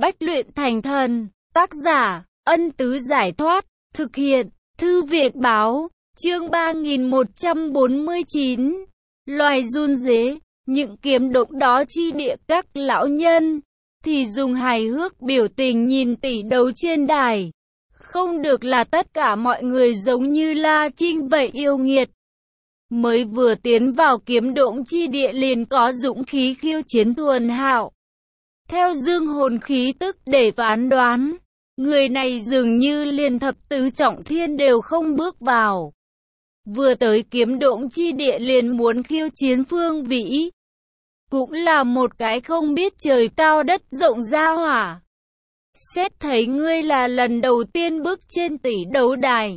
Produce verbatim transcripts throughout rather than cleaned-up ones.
Bách luyện thành thần. Tác giả, Ân Tứ Giải Thoát. Thực hiện, Thư Việt Báo. Chương ba nghìn một trăm bốn mươi chín. Loài run rế. Những kiếm độn đó chi địa các lão nhân thì dùng hài hước biểu tình nhìn tỷ đấu trên đài. Không được là tất cả mọi người giống như La Trinh vậy yêu nghiệt. Mới vừa tiến vào kiếm độn chi địa liền có dũng khí khiêu chiến Thuần Hạo. Theo dương hồn khí tức để phán đoán, người này dường như liền thập tứ trọng thiên đều không bước vào. Vừa tới kiếm độn chi địa liền muốn khiêu chiến Phương Vĩ. Cũng là một cái không biết trời cao đất rộng gia hỏa. Xét thấy ngươi là lần đầu tiên bước trên tỷ đấu đài.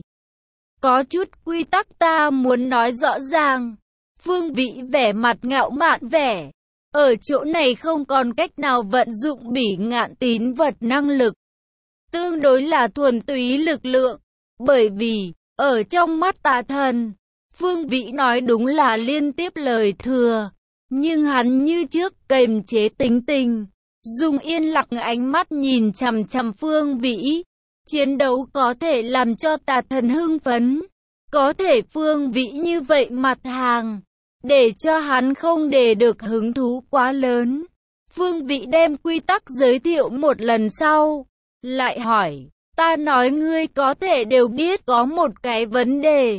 Có chút quy tắc ta muốn nói rõ ràng. Phương Vĩ vẻ mặt ngạo mạn vẻ. Ở chỗ này không còn cách nào vận dụng bỉ ngạn tín vật năng lực. Tương đối là thuần túy lực lượng. Bởi vì, ở trong mắt tà thần, Phương Vĩ nói đúng là liên tiếp lời thừa. Nhưng hắn như trước kềm chế tính tình, dùng yên lặng ánh mắt nhìn chằm chằm Phương Vĩ. Chiến đấu có thể làm cho tà thần hưng phấn, có thể Phương Vĩ như vậy mặt hàng, để cho hắn không để được hứng thú quá lớn. Phương Vĩ đem quy tắc giới thiệu một lần sau, lại hỏi, ta nói ngươi có thể đều biết có một cái vấn đề.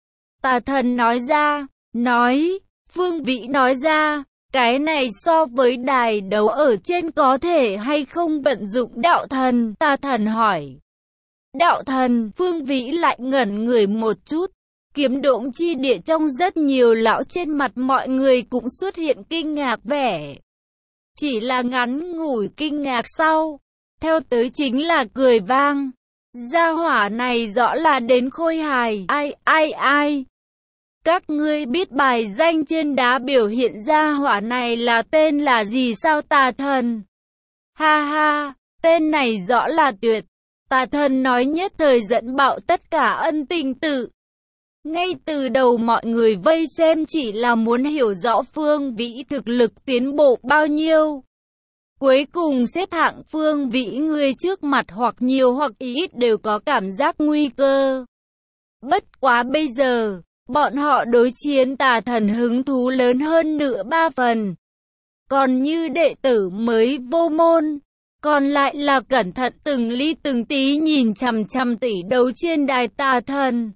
Tà thần nói ra, nói, Phương Vĩ nói ra, cái này so với đài đấu ở trên có thể hay không vận dụng đạo thần, tà thần hỏi. Đạo thần, Phương Vĩ lại ngẩn người một chút. Kiếm độn chi địa trong rất nhiều lão trên mặt mọi người cũng xuất hiện kinh ngạc vẻ. Chỉ là ngắn ngủi kinh ngạc sau, theo tới chính là cười vang. Gia hỏa này rõ là đến khôi hài, ai ai ai. Các ngươi biết bài danh trên đá biểu hiện gia hỏa này là tên là gì sao tà thần? Ha ha, tên này rõ là tuyệt. Tà thần nói nhất thời dẫn bạo tất cả ân tình tự. Ngay từ đầu mọi người vây xem chỉ là muốn hiểu rõ Phương Vĩ thực lực tiến bộ bao nhiêu. Cuối cùng xếp hạng Phương Vĩ người trước mặt hoặc nhiều hoặc ít đều có cảm giác nguy cơ. Bất quá bây giờ, bọn họ đối chiến tà thần hứng thú lớn hơn nửa ba phần. Còn như đệ tử mới vô môn, còn lại là cẩn thận từng ly từng tí nhìn chằm chằm tỷ đấu trên đài tà thần.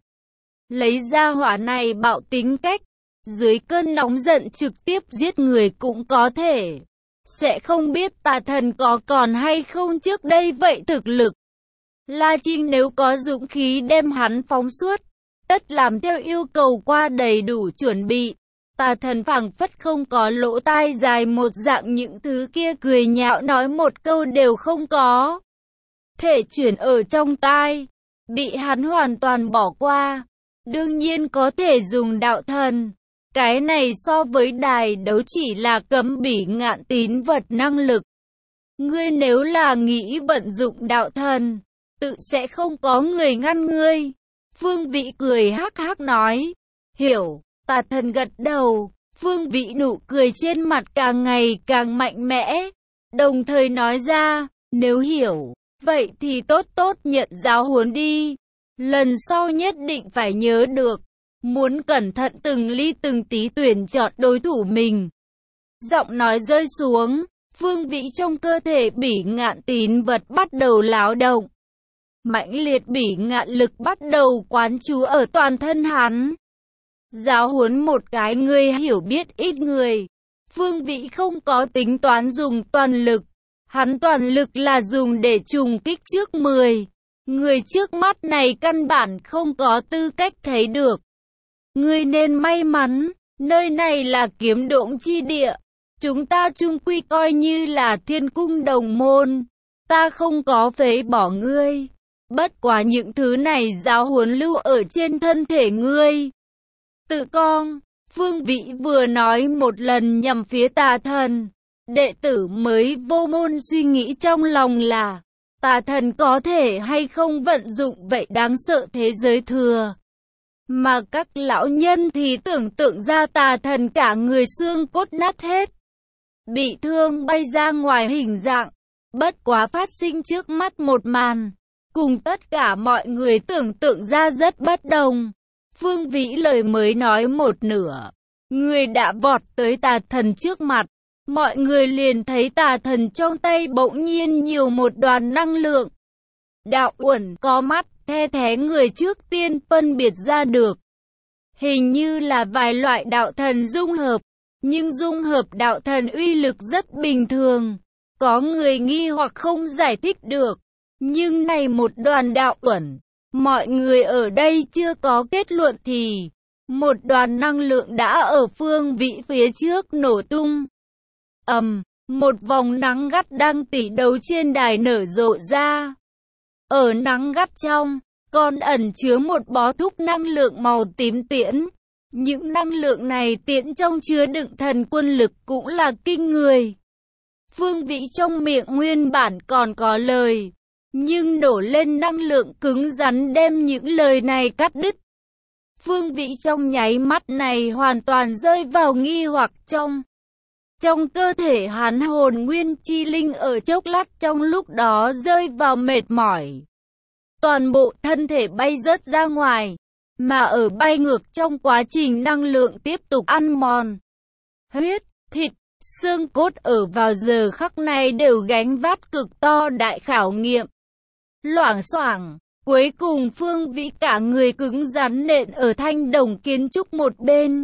Lấy ra hỏa này bạo tính cách, dưới cơn nóng giận trực tiếp giết người cũng có thể. Sẽ không biết tà thần có còn hay không trước đây vậy thực lực. La Trinh nếu có dũng khí đem hắn phóng suốt, tất làm theo yêu cầu qua đầy đủ chuẩn bị. Tà thần phảng phất không có lỗ tai dài một dạng những thứ kia cười nhạo nói một câu đều không có. Thể chuyển ở trong tai, bị hắn hoàn toàn bỏ qua. Đương nhiên có thể dùng đạo thần. Cái này so với đài đấu chỉ là cấm bỉ ngạn tín vật năng lực. Ngươi nếu là nghĩ vận dụng đạo thần, tự sẽ không có người ngăn ngươi. Phương Vĩ cười hắc hắc nói. Hiểu, tà thần gật đầu. Phương Vĩ nụ cười trên mặt càng ngày càng mạnh mẽ. Đồng thời nói ra, nếu hiểu, vậy thì tốt tốt nhận giáo huấn đi. Lần sau nhất định phải nhớ được. Muốn cẩn thận từng ly từng tí tuyển chọn đối thủ mình. Giọng nói rơi xuống, Phương Vĩ trong cơ thể bỉ ngạn tín vật bắt đầu láo động. Mãnh liệt bỉ ngạn lực bắt đầu quán trú ở toàn thân hắn. Giáo huấn một cái người hiểu biết ít người. Phương Vĩ không có tính toán dùng toàn lực. Hắn toàn lực là dùng để trùng kích trước mười. Người trước mắt này căn bản không có tư cách thấy được. Ngươi nên may mắn, nơi này là kiếm độn chi địa. Chúng ta chung quy coi như là thiên cung đồng môn. Ta không có phế bỏ ngươi. Bất quá những thứ này giáo huấn lưu ở trên thân thể ngươi. Tự con, Phương Vĩ vừa nói một lần nhằm phía tà thần. Đệ tử mới vô môn suy nghĩ trong lòng là, tà thần có thể hay không vận dụng vậy đáng sợ thế giới thừa. Mà các lão nhân thì tưởng tượng ra tà thần cả người xương cốt nát hết, bị thương bay ra ngoài hình dạng. Bất quá phát sinh trước mắt một màn, cùng tất cả mọi người tưởng tượng ra rất bất đồng. Phương Vĩ lời mới nói một nửa, người đã vọt tới tà thần trước mặt. Mọi người liền thấy tà thần trong tay bỗng nhiên nhiều một đoàn năng lượng. Đạo Uẩn có mắt, the thé người trước tiên phân biệt ra được. Hình như là vài loại đạo thần dung hợp, nhưng dung hợp đạo thần uy lực rất bình thường. Có người nghi hoặc không giải thích được. Nhưng này một đoàn đạo Uẩn, mọi người ở đây chưa có kết luận thì một đoàn năng lượng đã ở Phương Vĩ phía trước nổ tung. Ầm, um, một vòng nắng gắt đang tỉ đấu trên đài nở rộ ra. Ở nắng gắt trong, còn ẩn chứa một bó thúc năng lượng màu tím tiễn. Những năng lượng này tiễn trong chứa đựng thần quân lực cũng là kinh người. Phương Vĩ trong miệng nguyên bản còn có lời, nhưng đổ lên năng lượng cứng rắn đem những lời này cắt đứt. Phương Vĩ trong nháy mắt này hoàn toàn rơi vào nghi hoặc trong. Trong cơ thể hắn hồn nguyên chi linh ở chốc lát trong lúc đó rơi vào mệt mỏi. Toàn bộ thân thể bay rớt ra ngoài, mà ở bay ngược trong quá trình năng lượng tiếp tục ăn mòn. Huyết, thịt, xương cốt ở vào giờ khắc này đều gánh vác cực to đại khảo nghiệm. Loảng xoảng, cuối cùng Phương Vĩ cả người cứng rắn nện ở thanh đồng kiến trúc một bên.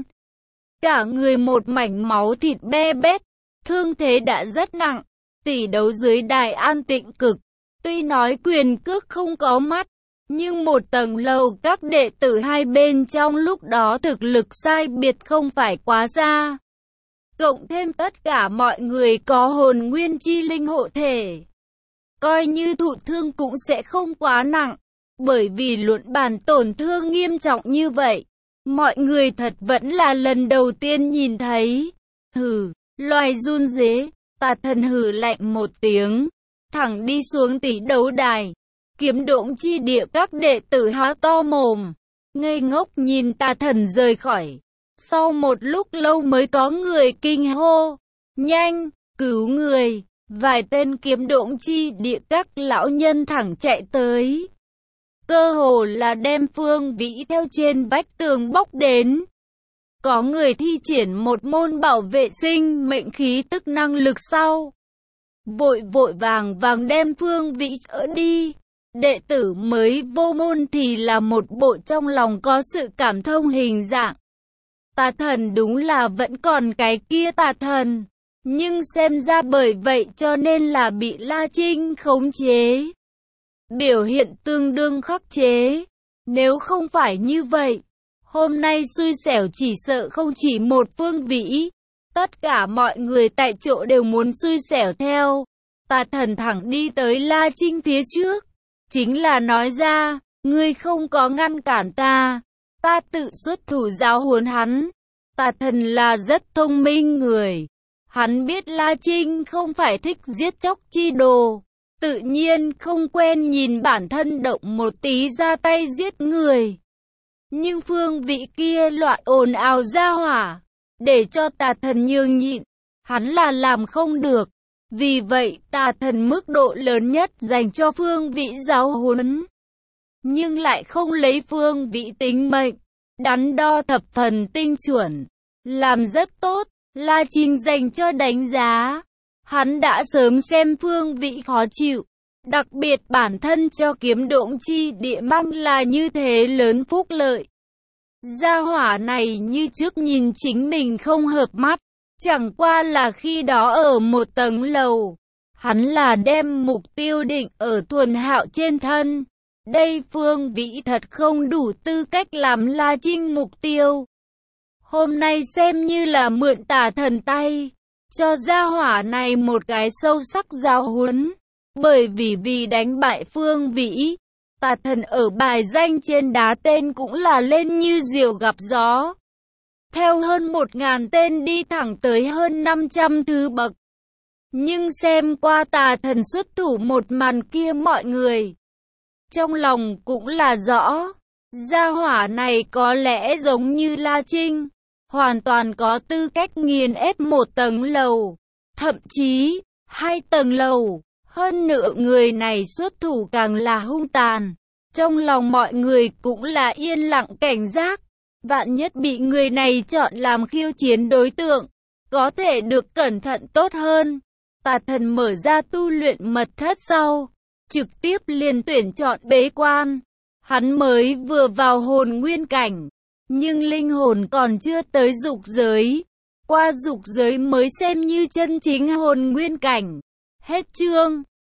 Cả người một mảnh máu thịt be bét, thương thế đã rất nặng, tỷ đấu dưới đài an tĩnh cực. Tuy nói quyền cước không có mắt, nhưng một tầng lầu các đệ tử hai bên trong lúc đó thực lực sai biệt không phải quá xa. Cộng thêm tất cả mọi người có hồn nguyên chi linh hộ thể. Coi như thụ thương cũng sẽ không quá nặng, bởi vì luận bàn tổn thương nghiêm trọng như vậy. Mọi người thật vẫn là lần đầu tiên nhìn thấy. Hừ, loài run rế, tà thần hừ lạnh một tiếng, thẳng đi xuống tỷ đấu đài. Kiếm độn chi địa các đệ tử há to mồm, ngây ngốc nhìn tà thần rời khỏi. Sau một lúc lâu mới có người kinh hô, nhanh, cứu người. Vài tên kiếm độn chi địa các lão nhân thẳng chạy tới. Cơ hồ là đem Phương Vĩ theo trên vách tường bóc đến. Có người thi triển một môn bảo vệ sinh mệnh khí tức năng lực sau. Vội vội vàng vàng đem Phương Vĩ chở đi. Đệ tử mới vô môn thì là một bộ trong lòng có sự cảm thông hình dạng. Tà thần đúng là vẫn còn cái kia tà thần. Nhưng xem ra bởi vậy cho nên là bị La Trinh khống chế. Biểu hiện tương đương khắc chế. Nếu không phải như vậy, hôm nay xui xẻo chỉ sợ không chỉ một Phương Vĩ. Tất cả mọi người tại chỗ đều muốn xui xẻo theo. Tà thần thẳng đi tới La Trinh phía trước. Chính là nói ra, ngươi không có ngăn cản ta. Ta tự xuất thủ giáo huấn hắn. Tà thần là rất thông minh người. Hắn biết La Trinh không phải thích giết chóc chi đồ. Tự nhiên không quen nhìn bản thân động một tí ra tay giết người. Nhưng Phương Vĩ kia loại ồn ào ra hỏa, để cho tà thần nhường nhịn, hắn là làm không được. Vì vậy tà thần mức độ lớn nhất dành cho Phương Vĩ giáo huấn. Nhưng lại không lấy Phương Vĩ tính mệnh, đắn đo thập phần tinh chuẩn, làm rất tốt. La Trinh dành cho đánh giá. Hắn đã sớm xem Phương Vĩ khó chịu. Đặc biệt bản thân cho kiếm độn chi địa mang là như thế lớn phúc lợi. Gia hỏa này như trước nhìn chính mình không hợp mắt. Chẳng qua là khi đó ở một tầng lầu. Hắn là đem mục tiêu định ở thuần hạo trên thân. Đây Phương Vĩ thật không đủ tư cách làm La Trinh mục tiêu. Hôm nay xem như là mượn tà thần tay, cho gia hỏa này một cái sâu sắc giáo huấn. Bởi vì vì đánh bại Phương Vĩ, tà thần ở bài danh trên đá tên cũng là lên như diều gặp gió. Theo hơn một ngàn tên đi thẳng tới hơn năm trăm thứ bậc. Nhưng xem qua tà thần xuất thủ một màn kia mọi người, trong lòng cũng là rõ, gia hỏa này có lẽ giống như La Trinh. Hoàn toàn có tư cách nghiền ép một tầng lầu, thậm chí hai tầng lầu. Hơn nữa người này xuất thủ càng là hung tàn. Trong lòng mọi người cũng là yên lặng cảnh giác. Vạn nhất bị người này chọn làm khiêu chiến đối tượng, có thể được cẩn thận tốt hơn. Tà thần mở ra tu luyện mật thất sau, trực tiếp liền tuyển chọn bế quan. Hắn mới vừa vào hồn nguyên cảnh, nhưng linh hồn còn chưa tới dục giới. Qua dục giới mới xem như chân chính hồn nguyên cảnh. Hết chương.